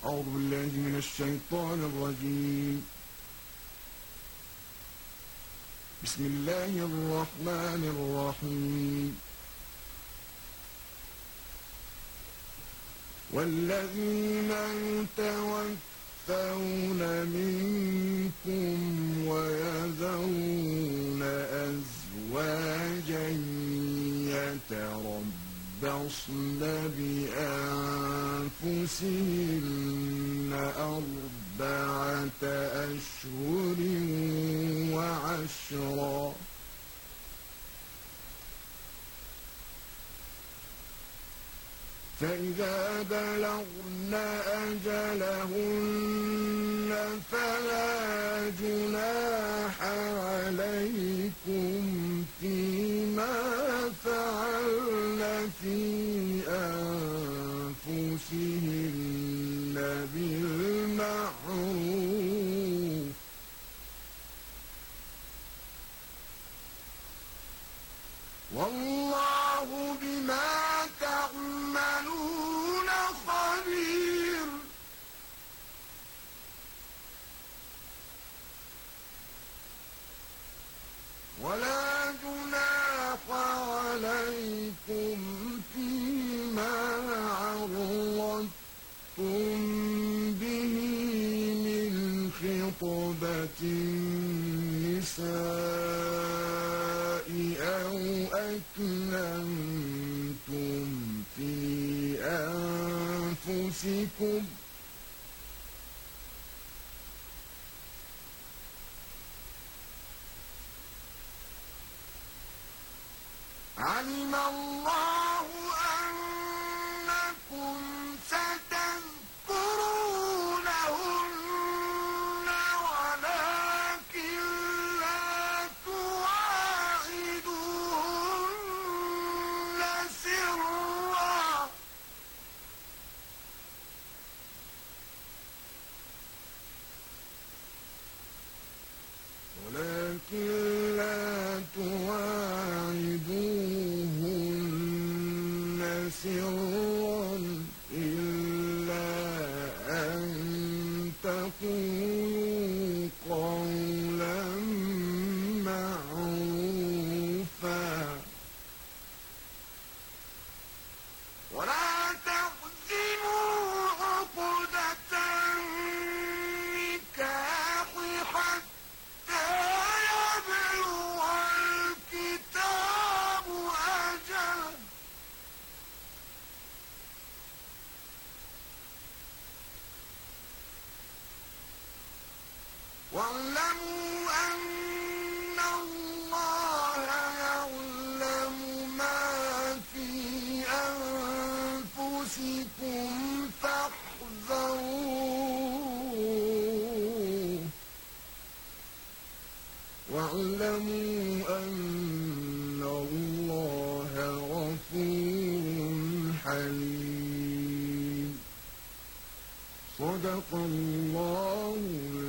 أعوذ بالله من الشيطان الرجيم. بسم الله الرحمن الرحيم. والذين يتوفون منكم ويذرون أزواجا يتربصن بأنفسهن 4 أشهر وعشرا، فإذا بلغن أجلهن فلا جناح عليكم فيما فعلن في أنفسهن بالمعروف، والله بما تعملون خبير. ولا جناح عليكم فيما عرضتم به من خطبة النساء أو أكننتم في أنفسكم، علم الله أنكم ستذكرونهن ولكن لا تواعدوهن سرا، ولكن لا تواعدوهن سرا إلا أن تقولوا قولا معروفا، ولا تعزموا عقدة النكاح حتى يبلغ الكتاب أجله، واعلموا أن الله يعلم ما في أنفسكم فاحذروه، واعلموا أن الله غفور حليم. صدق الله